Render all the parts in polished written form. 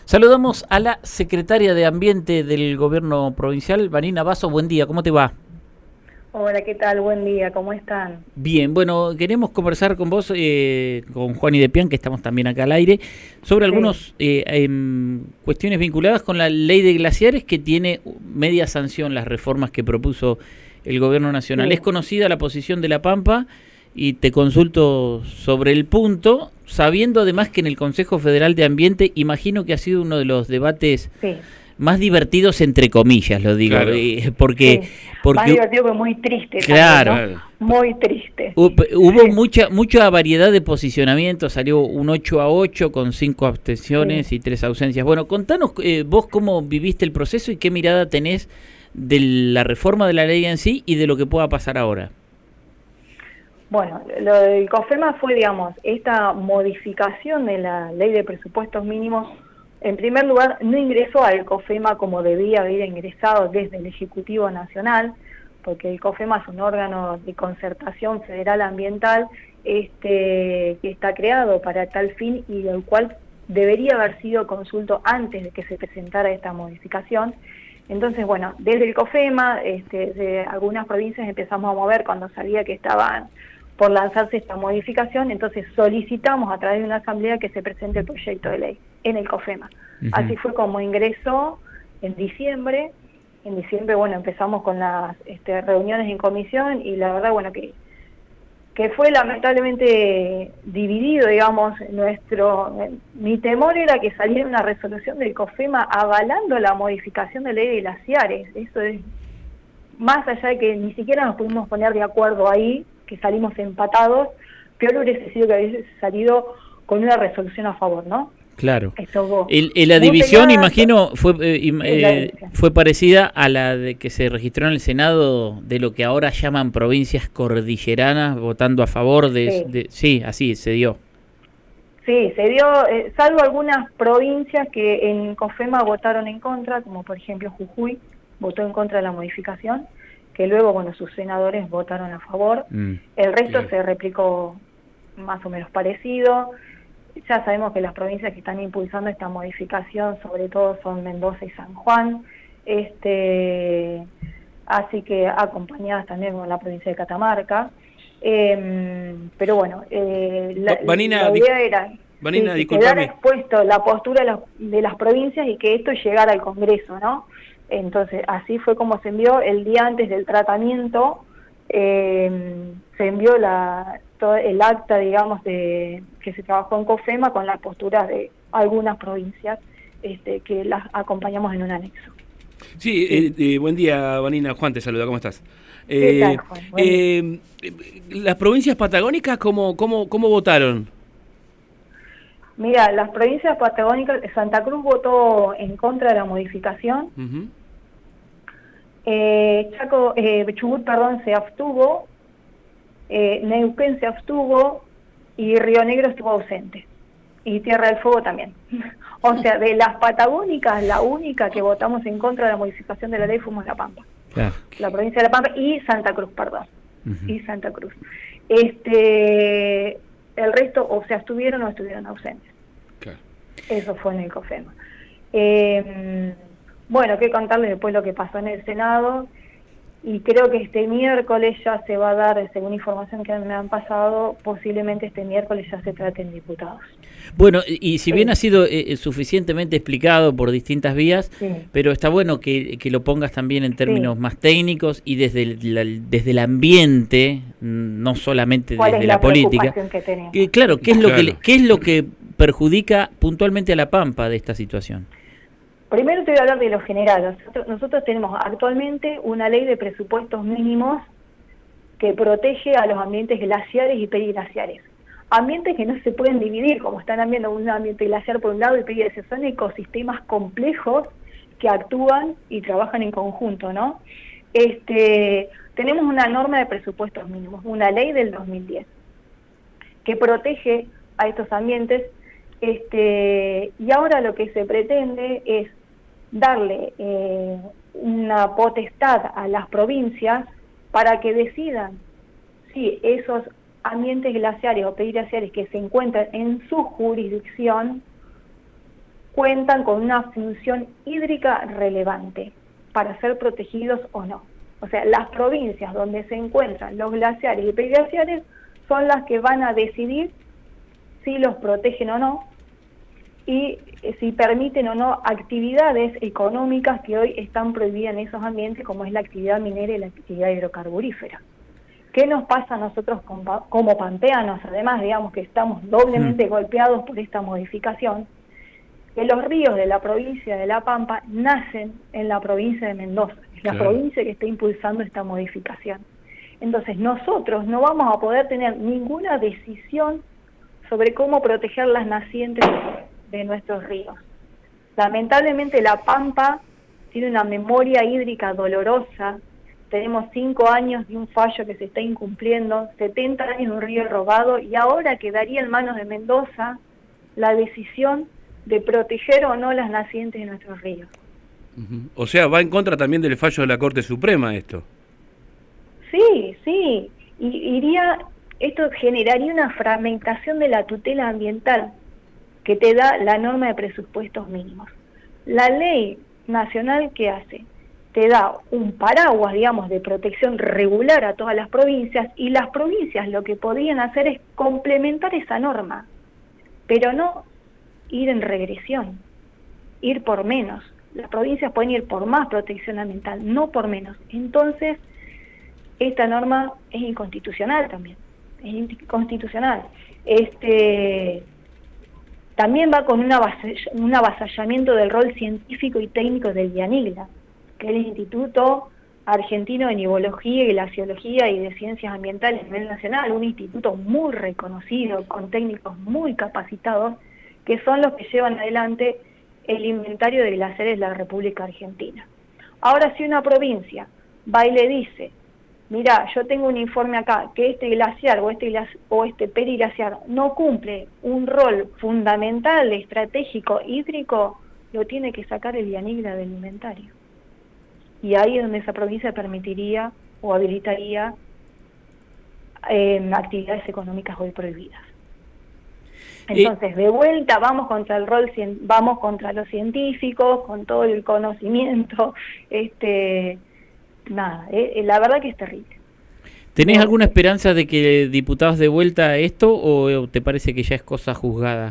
Saludamos a la secretaria de Ambiente del Gobierno Provincial, Vanina Basso. Buen día, ¿cómo te va? Hola, ¿qué tal? Buen día, ¿cómo están? Bien, bueno, queremos conversar con vos, con Juan y Depian, que estamos también acá al aire, sobre Sí, algunas cuestiones vinculadas con la ley de glaciares, que tiene media sanción las reformas que propuso el Gobierno Nacional. Es sí. conocida la posición de La Pampa y te consulto sobre el punto, sabiendo además que en el Consejo Federal de Ambiente, imagino que ha sido uno de los debates Sí, más divertidos, entre comillas, lo digo, Claro, porque, sí. Más porque, divertido, pero muy triste también, claro, ¿no? claro. Muy triste. hubo Sí, mucha variedad de posicionamientos, salió un 8-8 con 5 sí. abstenciones y 3 ausencias. Bueno, contanos vos cómo viviste el proceso y qué mirada tenés de la reforma de la ley en sí y de lo que pueda pasar ahora. Bueno, lo del COFEMA fue, digamos, esta modificación de la ley de presupuestos mínimos. En primer lugar, no ingresó al COFEMA como debía haber ingresado desde el Ejecutivo Nacional, porque el COFEMA es un órgano de concertación federal ambiental que está creado para tal fin y del cual debería haber sido consulto antes de que se presentara esta modificación. Entonces, bueno, desde el COFEMA, de algunas provincias empezamos a mover cuando sabía que estaban por lanzarse esta modificación, entonces solicitamos a través de una asamblea que se presente el proyecto de ley en el COFEMA. Ujú. Así fue como ingresó en diciembre. En diciembre, bueno, empezamos con las reuniones en comisión y la verdad, bueno, que fue lamentablemente dividido, digamos, mi temor era que saliera una resolución del COFEMA avalando la modificación de ley de glaciares. Eso es, más allá de que ni siquiera nos pudimos poner de acuerdo ahí, que salimos empatados, peor hubiese sido que hubiese salido con una resolución a favor, ¿no? Claro. Estuvo La muy división, peleada imagino, fue, la división. fue parecida a la de que se registró en el Senado de lo que ahora llaman provincias cordilleranas, votando a favor Sí, sí, así se dio. sí, se dio, salvo algunas provincias que en COFEMA votaron en contra, como por ejemplo Jujuy votó en contra de la modificación, que luego, bueno, sus senadores votaron a favor. El resto Claro. se replicó más o menos parecido. Ya sabemos que las provincias que están impulsando esta modificación, sobre todo, son Mendoza y San Juan, así que acompañadas también con la provincia de Catamarca. Pero bueno, Vanina, la idea era sí, Vanina, que quedara discúlpame. expuesto la postura de las provincias y que esto llegara al Congreso, ¿no? Entonces, así fue como se envió el día antes del tratamiento. Se envió todo el acta, digamos, que se trabajó en COFEMA con las posturas de algunas provincias que las acompañamos en un anexo. Sí, Sí. buen día, Vanina. Juan te saluda, ¿cómo estás? ¿Qué tal, Juan? Buen día. Las provincias patagónicas, ¿cómo votaron? Mira, las provincias patagónicas, Santa Cruz votó en contra de la modificación. Ujú. Chubut, perdón, se abstuvo. Neuquén se abstuvo y Río Negro estuvo ausente. Y Tierra del Fuego también. O sea, de las patagónicas, la única que votamos en contra de la modificación de la ley fuimos La Pampa. Claro. La provincia de La Pampa y Santa Cruz, perdón. Ujú. Y Santa Cruz. El resto o se abstuvieron o estuvieron ausentes. Claro. Eso fue en el COFEMA. Bueno, qué contarles después lo que pasó en el Senado. Y creo que este miércoles ya se va a dar, según información que me han pasado, posiblemente este miércoles ya se trate en diputados. Bueno, y si bien Sí, ha sido suficientemente explicado por distintas vías, sí, pero está bueno que lo pongas también en sí. términos más técnicos y desde el ambiente, no solamente ¿Cuál desde es la la política. preocupación que tenemos? Claro, ¿qué es lo Claro. qué es lo que perjudica puntualmente a La Pampa de esta situación? Primero te voy a hablar de lo general. Nosotros tenemos actualmente una ley de presupuestos mínimos que protege a los ambientes glaciares y periglaciares. Ambientes que no se pueden dividir, como están viendo un ambiente glaciar por un lado y periglaciar, son ecosistemas complejos que actúan y trabajan en conjunto, ¿no? Tenemos una norma de presupuestos mínimos, una ley del 2010, que protege a estos ambientes, y ahora lo que se pretende es darle una potestad a las provincias para que decidan si esos ambientes glaciares o periglaciares que se encuentran en su jurisdicción cuentan con una función hídrica relevante para ser protegidos o no. O sea, las provincias donde se encuentran los glaciares y periglaciares son las que van a decidir si los protegen o no y si permiten o no actividades económicas que hoy están prohibidas en esos ambientes, como es la actividad minera y la actividad hidrocarburífera. ¿Qué nos pasa a nosotros como pampeanos? Además, digamos que estamos doblemente golpeados por esta modificación, que los ríos de la provincia de La Pampa nacen en la provincia de Mendoza, es la provincia que está impulsando esta modificación. Entonces nosotros no vamos a poder tener ninguna decisión sobre cómo proteger las nacientes de nuestros ríos. Lamentablemente La Pampa tiene una memoria hídrica dolorosa. Tenemos 5 años de un fallo que se está incumpliendo, 70 años de un río robado, y ahora quedaría en manos de Mendoza la decisión de proteger o no las nacientes de nuestros ríos. O sea, va en contra también del fallo de la Corte Suprema esto. Sí, esto generaría una fragmentación de la tutela ambiental que te da la norma de presupuestos mínimos. La ley nacional, ¿qué hace? Te da un paraguas, digamos, de protección regular a todas las provincias, y las provincias lo que podrían hacer es complementar esa norma, pero no ir en regresión, ir por menos. Las provincias pueden ir por más protección ambiental, no por menos. Entonces, esta norma es inconstitucional también, es inconstitucional. También va con un avasallamiento del rol científico y técnico del IANIGLA, que es el Instituto Argentino de Nivología y Glaciología y de Ciencias Ambientales a nivel nacional, un instituto muy reconocido, con técnicos muy capacitados, que son los que llevan adelante el inventario de glaciares de la República Argentina. Ahora, si una provincia va y le dice, mirá, yo tengo un informe acá, que este glaciar o este periglaciar no cumple un rol fundamental, estratégico, hídrico, lo tiene que sacar el IANIGLA del inventario. Y ahí es donde esa provincia permitiría o habilitaría actividades económicas hoy prohibidas. Entonces, de vuelta vamos contra vamos contra los científicos, con todo el conocimiento, la verdad que es terrible. ¿Tenés alguna esperanza de que diputados de vuelta a esto, o te parece que ya es cosa juzgada?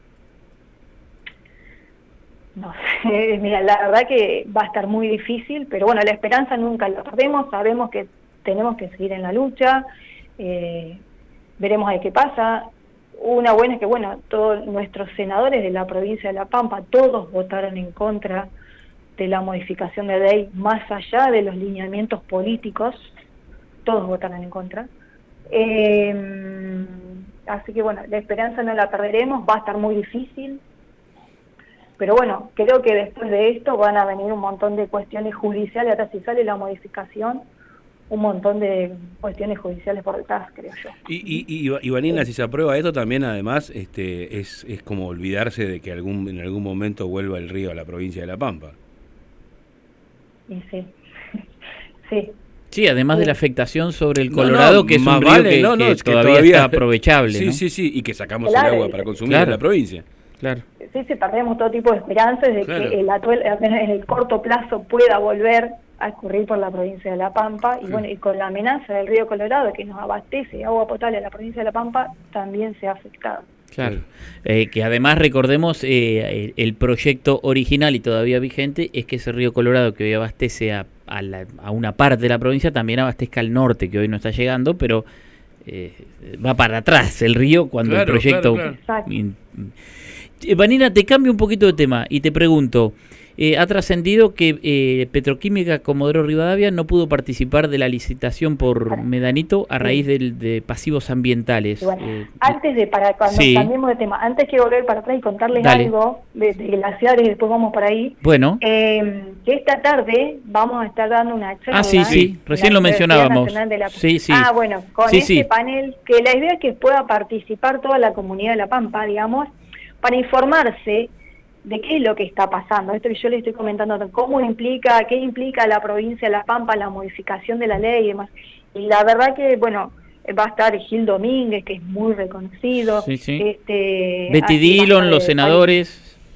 No sé, mira, la verdad que va a estar muy difícil, pero bueno, la esperanza nunca la perdemos, sabemos que tenemos que seguir en la lucha, veremos a ver qué pasa. Una buena es que, bueno, todos nuestros senadores de la provincia de La Pampa, todos votaron en contra de la modificación de ley, más allá de los lineamientos políticos, todos votaron en contra. Así que, bueno, la esperanza no la perderemos, va a estar muy difícil, pero bueno, creo que después de esto van a venir un montón de cuestiones judiciales, hasta si sale la modificación, un montón de cuestiones judiciales por detrás, creo yo. Y Vanina, si se aprueba esto, también además es como olvidarse de que en algún momento vuelva el río a la provincia de La Pampa. Y sí, sí. Sí, además de la afectación sobre el Colorado, que es un río que todavía está aprovechable. Sí, ¿no? Y que sacamos el agua para consumir en la provincia. Claro. Sí, perdemos todo tipo de esperanzas de que el atuel en el corto plazo pueda volver a escurrir por la provincia de La Pampa, y bueno, y con la amenaza del río Colorado, que nos abastece de agua potable a la provincia de La Pampa, también se ha afectado. Claro, que además recordemos, el proyecto original y todavía vigente es que ese río Colorado, que hoy abastece a una parte de la provincia, también abastezca al norte, que hoy no está llegando, pero va para atrás el río cuando el proyecto... Claro. Vanina, te cambio un poquito de tema y te pregunto, ha trascendido que Petroquímica Comodoro Rivadavia no pudo participar de la licitación por Medanito a raíz de pasivos ambientales. Bueno, cuando cambiemos de tema, antes quiero volver para atrás y contarles algo de glaciares y después vamos por ahí. Bueno. Que esta tarde vamos a estar dando una charla. Sí, recién lo mencionábamos. Bueno, con panel, que la idea es que pueda participar toda la comunidad de La Pampa, digamos, para informarse de qué es lo que está pasando. Esto que yo les estoy comentando, qué implica a la provincia de La Pampa la modificación de la ley y demás. Y la verdad que, bueno, va a estar Gil Domínguez, que es muy reconocido. Betty Dillon, los senadores.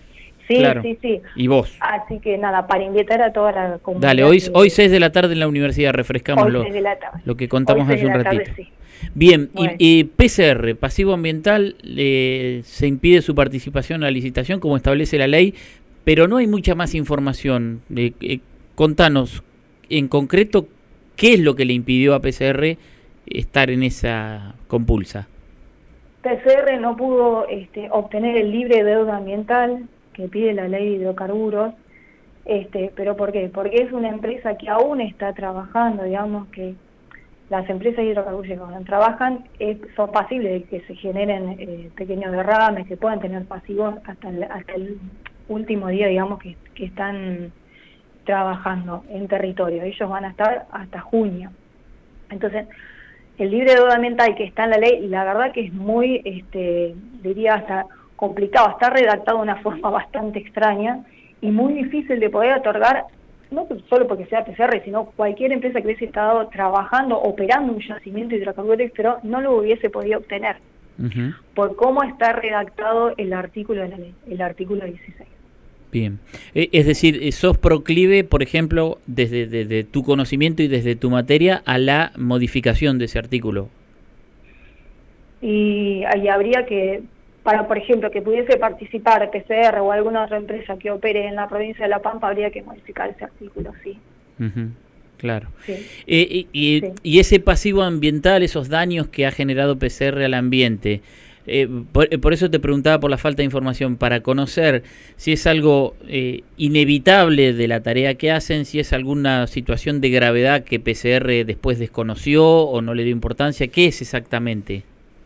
Sí, claro. sí. Y vos. Así que nada, para invitar a toda la comunidad. Dale, hoy 6 de la tarde en la universidad, refrescamos lo que contamos hace un ratito. Sí. Bien, Bueno. y PCR, pasivo ambiental, se impide su participación en la licitación como establece la ley, pero no hay mucha más información. Contanos, en concreto, ¿qué es lo que le impidió a PCR estar en esa compulsa? PCR no pudo obtener el libre deuda ambiental que pide la ley de hidrocarburos, pero ¿por qué? Porque es una empresa que aún está trabajando, digamos que las empresas hidrocarburíferas cuando trabajan son pasibles de que se generen pequeños derrames, que puedan tener pasivos hasta el último día, digamos, que están trabajando en territorio. Ellos van a estar hasta junio. Entonces, el libre deuda ambiental que está en la ley, la verdad que es muy, diría hasta complicado, está redactado de una forma bastante extraña y muy difícil de poder otorgar, no solo porque sea PCR, sino cualquier empresa que hubiese estado trabajando, operando un yacimiento hidrocarburífero, pero no lo hubiese podido obtener, por cómo está redactado el artículo de la ley, el artículo 16. Bien, es decir, sos proclive, por ejemplo, desde tu conocimiento y desde tu materia, a la modificación de ese artículo. Y ahí habría que, para por ejemplo, que pudiese participar PCR o alguna otra empresa que opere en la provincia de La Pampa, habría que modificar ese artículo, sí. Claro. Sí. Y ese pasivo ambiental, esos daños que ha generado PCR al ambiente, por eso te preguntaba por la falta de información, para conocer si es algo inevitable de la tarea que hacen, si es alguna situación de gravedad que PCR después desconoció o no le dio importancia. ¿Qué es exactamente?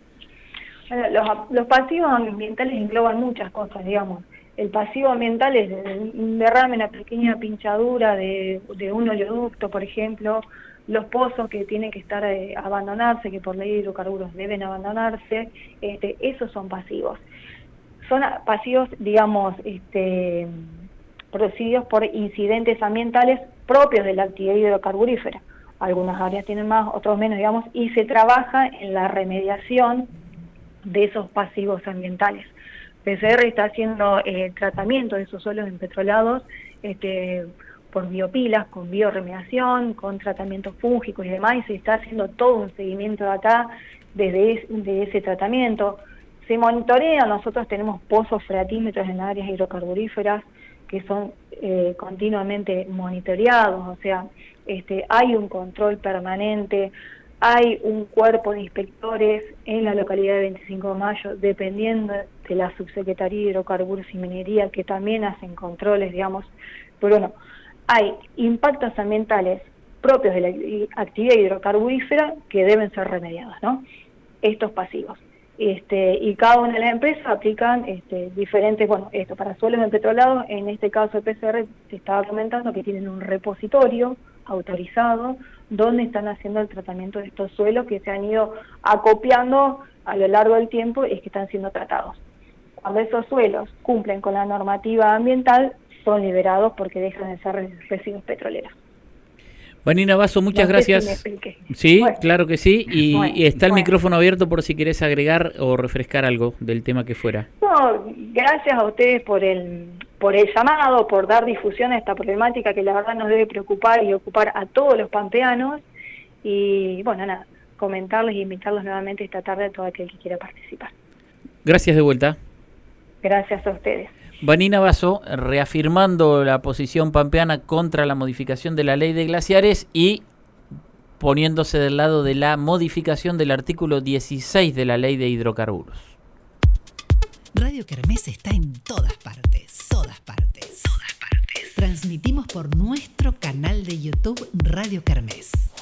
Bueno, los pasivos ambientales engloban muchas cosas, digamos. El pasivo ambiental es un derrame, una pequeña pinchadura de un oleoducto, por ejemplo, los pozos que tienen que estar abandonarse, que por ley de hidrocarburos deben abandonarse, esos son pasivos. Son pasivos, digamos, producidos por incidentes ambientales propios de la actividad hidrocarburífera. Algunas áreas tienen más, otros menos, digamos, y se trabaja en la remediación de esos pasivos ambientales. PCR está haciendo tratamiento de esos suelos empetrolados por biopilas, con bioremediación, con tratamientos fúngicos y demás, y se está haciendo todo un seguimiento de acá de ese tratamiento. Se monitorea, nosotros tenemos pozos freatímetros en áreas hidrocarburíferas que son continuamente monitoreados, o sea, hay un control permanente, hay un cuerpo de inspectores en la localidad de 25 de Mayo, dependiendo de la Subsecretaría de Hidrocarburos y Minería, que también hacen controles, digamos, pero bueno, hay impactos ambientales propios de la actividad hidrocarburífera que deben ser remediados, ¿no? Estos pasivos. Y cada una de las empresas aplican diferentes, bueno, esto para suelos empetrolados, en este caso el PCR te estaba comentando que tienen un repositorio autorizado donde están haciendo el tratamiento de estos suelos que se han ido acopiando a lo largo del tiempo y que están siendo tratados. Cuando esos suelos cumplen con la normativa ambiental, son liberados porque dejan de ser residuos petroleros. Vanina Basso, muchas gracias. Sí, bueno, claro que sí. Y está el micrófono abierto por si querés agregar o refrescar algo del tema que fuera. No, gracias a ustedes por el llamado, por dar difusión a esta problemática que la verdad nos debe preocupar y ocupar a todos los pampeanos. Y bueno, nada, comentarles e invitarlos nuevamente esta tarde a todo aquel que quiera participar. Gracias de vuelta. Gracias a ustedes. Vanina Basso, reafirmando la posición pampeana contra la modificación de la ley de glaciares y poniéndose del lado de la modificación del artículo 16 de la ley de hidrocarburos. Radio Kermés está en todas partes, todas partes, todas partes. Transmitimos por nuestro canal de YouTube Radio Kermés.